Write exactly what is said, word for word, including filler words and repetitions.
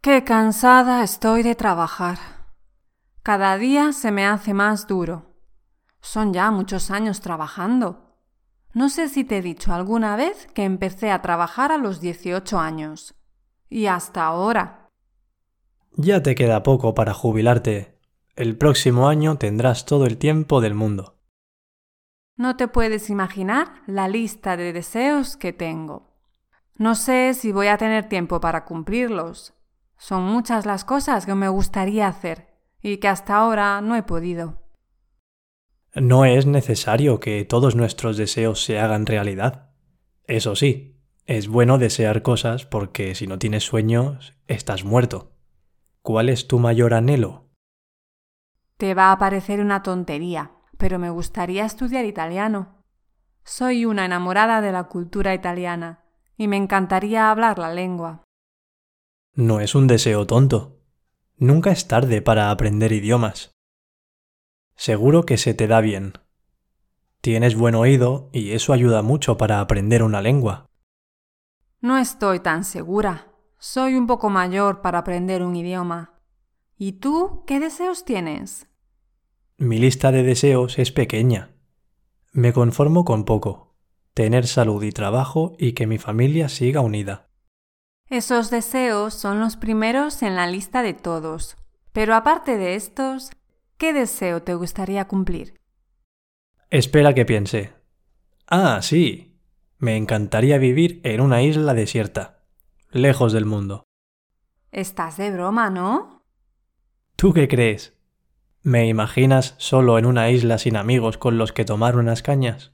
Qué cansada estoy de trabajar. Cada día se me hace más duro. Son ya muchos años trabajando. No sé si te he dicho alguna vez que empecé a trabajar a los dieciocho años. Y hasta ahora. Ya te queda poco para jubilarte. El próximo año tendrás todo el tiempo del mundo. No te puedes imaginar la lista de deseos que tengo. No sé si voy a tener tiempo para cumplirlos. Son muchas las cosas que me gustaría hacer y que hasta ahora no he podido. No es necesario que todos nuestros deseos se hagan realidad. Eso sí, es bueno desear cosas porque si no tienes sueños, estás muerto. ¿Cuál es tu mayor anhelo? Te va a parecer una tontería, pero me gustaría estudiar italiano. Soy una enamorada de la cultura italiana y me encantaría hablar la lengua. No es un deseo tonto. Nunca es tarde para aprender idiomas. Seguro que se te da bien. Tienes buen oído y eso ayuda mucho para aprender una lengua. No estoy tan segura. Soy un poco mayor para aprender un idioma. ¿Y tú qué deseos tienes? Mi lista de deseos es pequeña. Me conformo con poco. Tener salud y trabajo y que mi familia siga unida. Esos deseos son los primeros en la lista de todos. Pero aparte de estos, ¿qué deseo te gustaría cumplir? Espera que piense. Ah, sí. Me encantaría vivir en una isla desierta, lejos del mundo. Estás de broma, ¿no? ¿Tú qué crees? ¿Me imaginas solo en una isla sin amigos con los que tomar unas cañas?